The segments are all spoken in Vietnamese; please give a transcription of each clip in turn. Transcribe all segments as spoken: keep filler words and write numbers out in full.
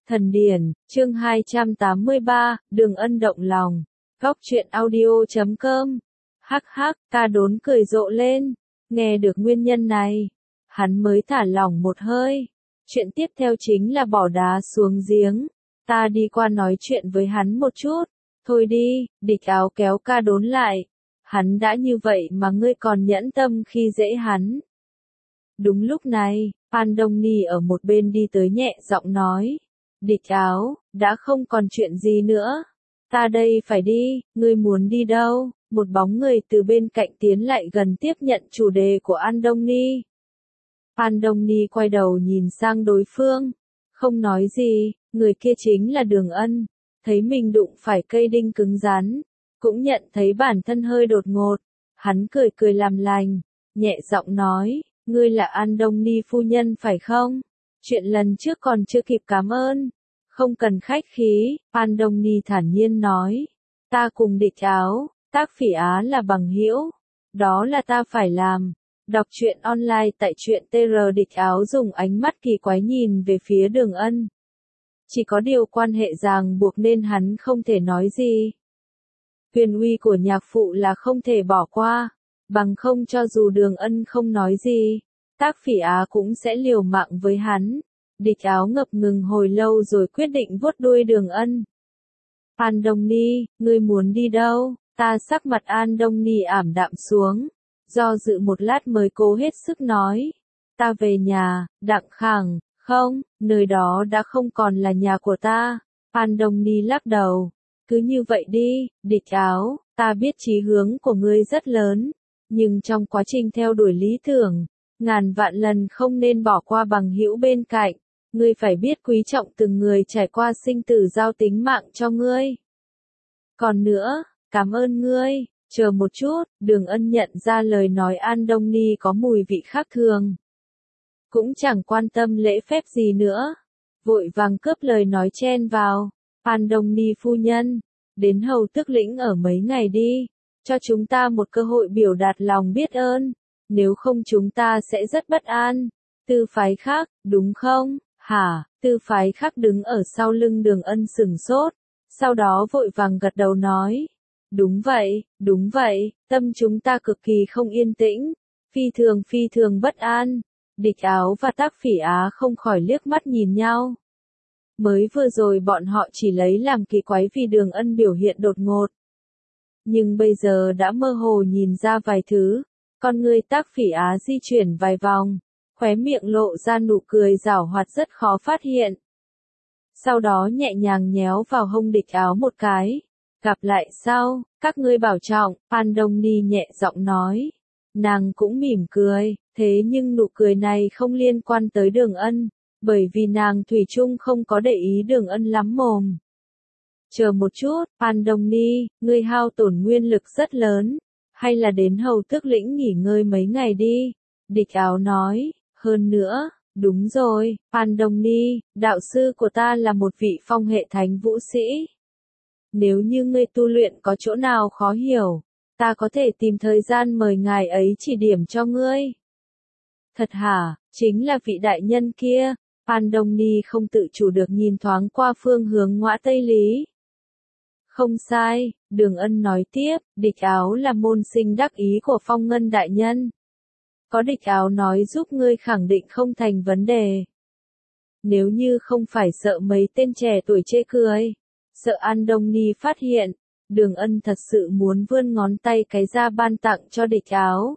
Thần điển, chương hai trăm tám mươi ba, Đường Ân động lòng. Góc truyện audio chấm com. Hắc hắc, ca đốn cười rộ lên. Nghe được nguyên nhân này, hắn mới thả lỏng một hơi. Chuyện tiếp theo chính là bỏ đá xuống giếng. Ta đi qua nói chuyện với hắn một chút. Thôi đi, địch áo kéo ca đốn lại. Hắn đã như vậy mà ngươi còn nhẫn tâm khi dễ hắn. Đúng lúc này, An Đông Ni ở một bên đi tới nhẹ giọng nói. Địch áo, đã không còn chuyện gì nữa. Ta đây phải đi, ngươi muốn đi đâu? Một bóng người từ bên cạnh tiến lại gần tiếp nhận chủ đề của An Đông Ni. An Đông Ni quay đầu nhìn sang đối phương. Không nói gì, người kia chính là Đường Ân. Thấy mình đụng phải cây đinh cứng rắn. Cũng nhận thấy bản thân hơi đột ngột. Hắn cười cười làm lành. Nhẹ giọng nói, ngươi là An Đông Ni phu nhân phải không? Chuyện lần trước còn chưa kịp cảm ơn. Không cần khách khí, An Đông Ni thản nhiên nói. Ta cùng địch áo, Tác Phỉ Á là bằng hữu. Đó là ta phải làm. Đọc truyện online tại truyện tê rờ. Địch áo dùng ánh mắt kỳ quái nhìn về phía Đường Ân. Chỉ có điều quan hệ ràng buộc nên hắn không thể nói gì. Quyền uy của nhạc phụ là không thể bỏ qua. Bằng không cho dù Đường Ân không nói gì, Tác Phỉ Á cũng sẽ liều mạng với hắn. Địch áo ngập ngừng hồi lâu rồi quyết định vuốt đuôi Đường Ân. An Đông Ni, ngươi muốn đi đâu? Ta sắc mặt An Đông Ni ảm đạm xuống. Do dự một lát mới cố hết sức nói. Ta về nhà, Đặng Khẳng, không, nơi đó đã không còn là nhà của ta. An Đông Ni lắc đầu. Cứ như vậy đi, địch áo, ta biết chí hướng của ngươi rất lớn. Nhưng trong quá trình theo đuổi lý tưởng, ngàn vạn lần không nên bỏ qua bằng hữu bên cạnh. Ngươi phải biết quý trọng từng người trải qua sinh tử giao tính mạng cho ngươi. Còn nữa, cảm ơn ngươi, chờ một chút, Đường Ân nhận ra lời nói An Đông Ni có mùi vị khác thường. Cũng chẳng quan tâm lễ phép gì nữa. Vội vàng cướp lời nói chen vào. An Đông Ni phu nhân, đến hầu tước lĩnh ở mấy ngày đi. Cho chúng ta một cơ hội biểu đạt lòng biết ơn. Nếu không chúng ta sẽ rất bất an. Tư phái khác, đúng không? Hả? Tư phái khác đứng ở sau lưng Đường Ân sừng sốt. Sau đó vội vàng gật đầu nói. Đúng vậy, đúng vậy, tâm chúng ta cực kỳ không yên tĩnh. Phi thường phi thường bất an. Địch áo và Tác Phỉ Á không khỏi liếc mắt nhìn nhau. Mới vừa rồi bọn họ chỉ lấy làm kỳ quái vì Đường Ân biểu hiện đột ngột. Nhưng bây giờ đã mơ hồ nhìn ra vài thứ. Con người Tác Phỉ Á di chuyển vài vòng. Khóe miệng lộ ra nụ cười giảo hoạt rất khó phát hiện. Sau đó nhẹ nhàng nhéo vào hông địch áo một cái. Gặp lại sau, các ngươi bảo trọng, An Đông Ni nhẹ giọng nói. Nàng cũng mỉm cười, thế nhưng nụ cười này không liên quan tới Đường Ân, bởi vì nàng thủy chung không có để ý Đường Ân lắm mồm. Chờ một chút, An Đông Ni, ngươi hao tổn nguyên lực rất lớn, hay là đến hầu tước lĩnh nghỉ ngơi mấy ngày đi, địch áo nói, hơn nữa, đúng rồi, An Đông Ni, đạo sư của ta là một vị phong hệ thánh vũ sĩ. Nếu như ngươi tu luyện có chỗ nào khó hiểu, ta có thể tìm thời gian mời ngài ấy chỉ điểm cho ngươi. Thật hả, chính là vị đại nhân kia. An Đông Ni không tự chủ được nhìn thoáng qua phương hướng ngõ Tây Lý. Không sai, Đường Ân nói tiếp, địch áo là môn sinh đắc ý của Phong Ngân đại nhân. Có địch áo nói giúp ngươi khẳng định không thành vấn đề. Nếu như không phải sợ mấy tên trẻ tuổi chê cười, sợ An Đông Ni phát hiện, Đường Ân thật sự muốn vươn ngón tay cái ra ban tặng cho địch áo.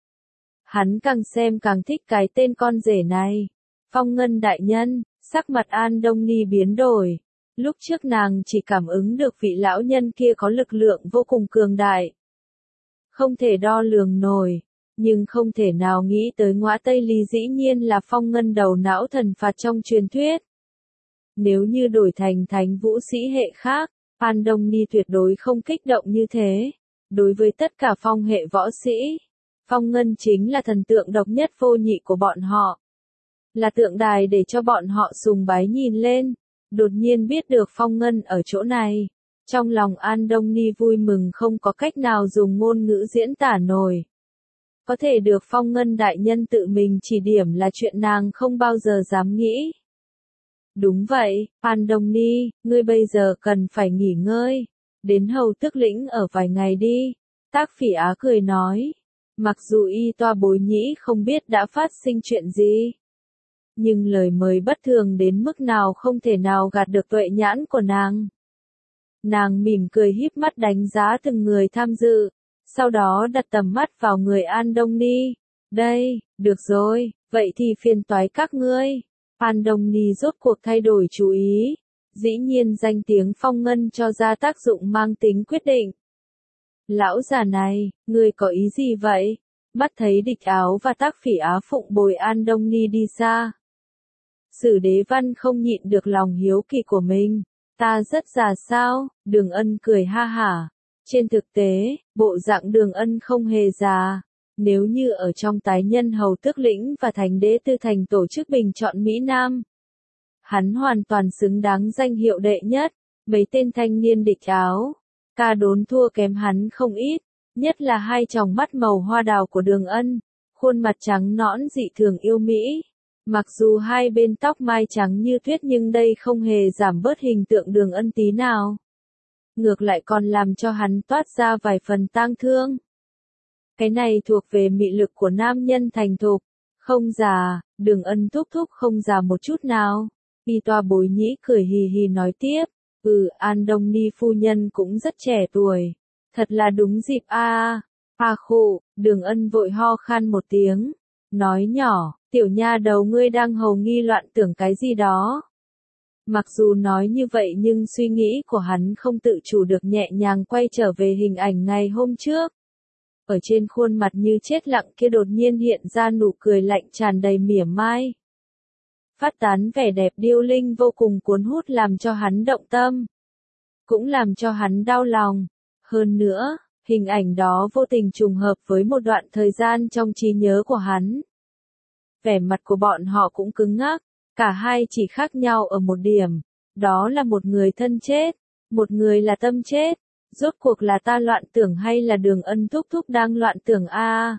Hắn càng xem càng thích cái tên con rể này. Phong Ngân đại nhân, sắc mặt An Đông Ni biến đổi. Lúc trước nàng chỉ cảm ứng được vị lão nhân kia có lực lượng vô cùng cường đại. Không thể đo lường nổi, nhưng không thể nào nghĩ tới ngõa Tây Lý dĩ nhiên là Phong Ngân đầu não thần phạt trong truyền thuyết. Nếu như đổi thành thánh vũ sĩ hệ khác, An Đông Ni tuyệt đối không kích động như thế. Đối với tất cả phong hệ võ sĩ, Phong Ngân chính là thần tượng độc nhất vô nhị của bọn họ. Là tượng đài để cho bọn họ sùng bái nhìn lên. Đột nhiên biết được Phong Ngân ở chỗ này. Trong lòng An Đông Ni vui mừng không có cách nào dùng ngôn ngữ diễn tả nổi. Có thể được Phong Ngân đại nhân tự mình chỉ điểm là chuyện nàng không bao giờ dám nghĩ. Đúng vậy, An Đông Ni, ngươi bây giờ cần phải nghỉ ngơi. Đến hầu tước lĩnh ở vài ngày đi. Tác Phỉ Á cười nói. Mặc dù y toa bối nhĩ không biết đã phát sinh chuyện gì. Nhưng lời mời bất thường đến mức nào không thể nào gạt được tuệ nhãn của nàng. Nàng mỉm cười híp mắt đánh giá từng người tham dự. Sau đó đặt tầm mắt vào người An Đông Ni. Đây, được rồi, vậy thì phiền toái các ngươi. An Đông Ni rốt cuộc thay đổi chú ý. Dĩ nhiên danh tiếng Phong Ngân cho ra tác dụng mang tính quyết định. Lão già này, ngươi có ý gì vậy? Mắt thấy Địch Áo và Tác Phỉ Á phụng bồi An Đông Ni đi xa. Sử Đế Văn không nhịn được lòng hiếu kỳ của mình. Ta rất già sao? Đường Ân cười ha hả. Trên thực tế, bộ dạng Đường Ân không hề già. Nếu như ở trong tái nhân hầu tước lĩnh và thành đế tư thành tổ chức bình chọn Mỹ Nam, hắn hoàn toàn xứng đáng danh hiệu đệ nhất. Mấy tên thanh niên Địch Áo, Ca Đốn thua kém hắn không ít, nhất là hai tròng mắt màu hoa đào của Đường Ân, khuôn mặt trắng nõn dị thường yêu mỹ. Mặc dù hai bên tóc mai trắng như tuyết nhưng đây không hề giảm bớt hình tượng Đường Ân tí nào. Ngược lại còn làm cho hắn toát ra vài phần tang thương. Cái này thuộc về mị lực của nam nhân thành thục. Không già, Đường Ân thúc thúc không già một chút nào. Y toa bối nhĩ cười hì hì nói tiếp. Ừ, An Đông Ni phu nhân cũng rất trẻ tuổi. Thật là đúng dịp a à. A khụ, Đường Ân vội ho khan một tiếng. Nói nhỏ, tiểu nha đầu ngươi đang hầu nghi loạn tưởng cái gì đó. Mặc dù nói như vậy nhưng suy nghĩ của hắn không tự chủ được nhẹ nhàng quay trở về hình ảnh ngày hôm trước. Ở trên khuôn mặt như chết lặng kia đột nhiên hiện ra nụ cười lạnh tràn đầy mỉa mai. Phát tán vẻ đẹp điêu linh vô cùng cuốn hút làm cho hắn động tâm. Cũng làm cho hắn đau lòng. Hơn nữa, hình ảnh đó vô tình trùng hợp với một đoạn thời gian trong trí nhớ của hắn. Vẻ mặt của bọn họ cũng cứng ngắc, cả hai chỉ khác nhau ở một điểm, đó là một người thân chết, một người là tâm chết. Rốt cuộc là ta loạn tưởng hay là Đường Ân thúc thúc đang loạn tưởng a?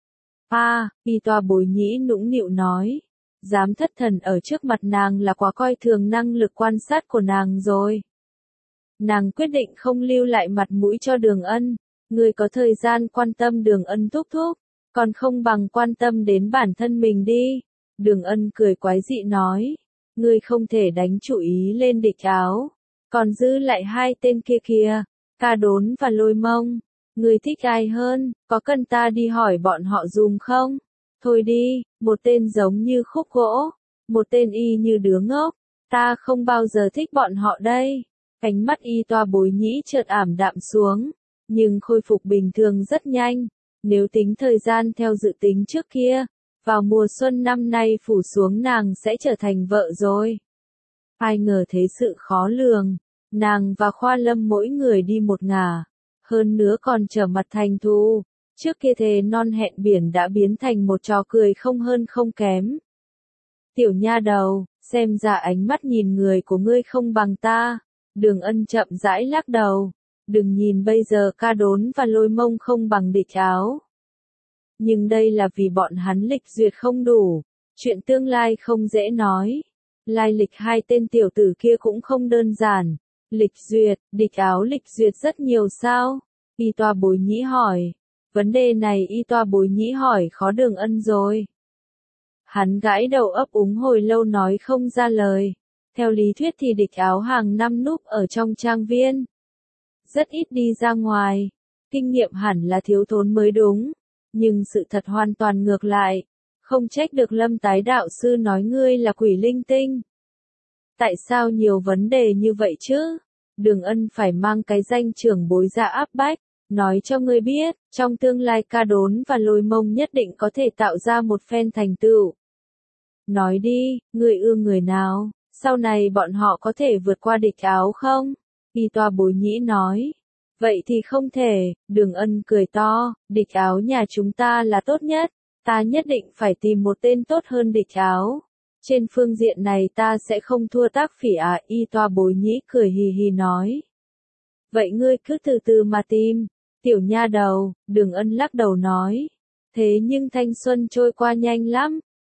A, Y toa bối nhĩ nũng nịu nói. Dám thất thần ở trước mặt nàng là quá coi thường năng lực quan sát của nàng rồi. Nàng quyết định không lưu lại mặt mũi cho Đường Ân. Ngươi có thời gian quan tâm Đường Ân thúc thúc, còn không bằng quan tâm đến bản thân mình đi. Đường Ân cười quái dị nói. Ngươi không thể đánh chủ ý lên Địch Áo, còn giữ lại hai tên kia kìa, Ca Đốn và Lôi Mông. Ngươi thích ai hơn, có cần ta đi hỏi bọn họ dùm không? Thôi đi, một tên giống như khúc gỗ, một tên y như đứa ngốc, ta không bao giờ thích bọn họ đây. Ánh mắt y toa bối nhĩ chợt ảm đạm xuống, nhưng khôi phục bình thường rất nhanh. Nếu tính thời gian theo dự tính trước kia, vào mùa xuân năm nay phủ xuống nàng sẽ trở thành vợ rồi. Ai ngờ thế sự khó lường, nàng và Khoa Lâm mỗi người đi một ngả, hơn nữa còn trở mặt thành thù. Trước kia thề non hẹn biển đã biến thành một trò cười không hơn không kém. Tiểu nha đầu, xem ra ánh mắt nhìn người của ngươi không bằng ta. Đường Ân chậm rãi lắc đầu. Đừng nhìn bây giờ Ca Đốn và Lôi Mông không bằng Địch Áo. Nhưng đây là vì bọn hắn lịch duyệt không đủ. Chuyện tương lai không dễ nói. Lai lịch hai tên tiểu tử kia cũng không đơn giản. Lịch duyệt, Địch Áo lịch duyệt rất nhiều sao? Y toa bối nhĩ hỏi. Vấn đề này y toa bối nhĩ hỏi khó Đường Ân rồi. Hắn gãi đầu ấp úng hồi lâu nói không ra lời. Theo lý thuyết thì Địch Áo hàng năm núp ở trong trang viên. Rất ít đi ra ngoài. Kinh nghiệm hẳn là thiếu thốn mới đúng. Nhưng sự thật hoàn toàn ngược lại. Không trách được Lâm Tái đạo sư nói ngươi là quỷ linh tinh. Tại sao nhiều vấn đề như vậy chứ? Đường Ân phải mang cái danh trưởng bối ra áp bách. Nói cho ngươi biết, trong tương lai Ca Đốn và Lôi Mông nhất định có thể tạo ra một phen thành tựu. Nói đi, ngươi ưa người nào, sau này bọn họ có thể vượt qua Địch Áo không? Y toa bối nhĩ nói. Vậy thì không thể, Đường Ân cười to, Địch Áo nhà chúng ta là tốt nhất, ta nhất định phải tìm một tên tốt hơn Địch Áo. Trên phương diện này ta sẽ không thua Tác Phỉ Á. Y toa bối nhĩ cười hì hì nói. Vậy ngươi cứ từ từ mà tìm. Tiểu nha đầu, Đường Ân lắc đầu nói. Thế nhưng thanh xuân trôi qua nhanh lắm,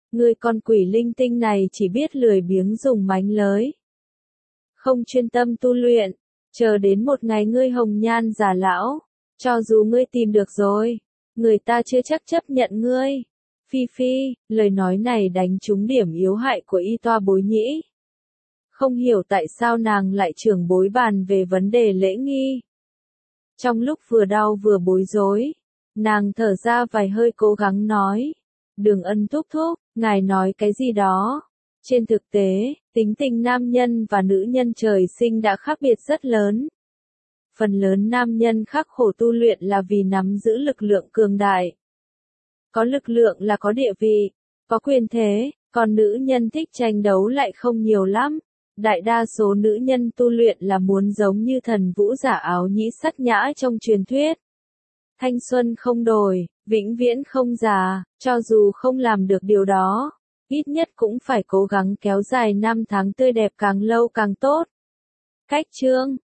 Ngươi con quỷ linh tinh này chỉ biết lười biếng dùng mánh lới. Không chuyên tâm tu luyện, chờ đến một ngày ngươi hồng nhan già lão, cho dù ngươi tìm được rồi, người ta chưa chắc chấp nhận ngươi. Phi Phi, lời nói này đánh trúng điểm yếu hại của y toa bối nhĩ. Không hiểu tại sao nàng lại trưởng bối bàn về vấn đề lễ nghi. Trong lúc vừa đau vừa bối rối, nàng thở ra vài hơi cố gắng nói. Đường Ân thúc thúc, ngài nói cái gì đó? Trên thực tế, tính tình nam nhân và nữ nhân trời sinh đã khác biệt rất lớn. Phần lớn nam nhân khắc khổ tu luyện là vì nắm giữ lực lượng cường đại. Có lực lượng là có địa vị, có quyền thế, còn nữ nhân thích tranh đấu lại không nhiều lắm. Đại đa số nữ nhân tu luyện là muốn giống như thần vũ giả áo nhĩ sắc nhã trong truyền thuyết. Thanh xuân không đổi, vĩnh viễn không già, cho dù không làm được điều đó, ít nhất cũng phải cố gắng kéo dài năm tháng tươi đẹp càng lâu càng tốt. Cách chương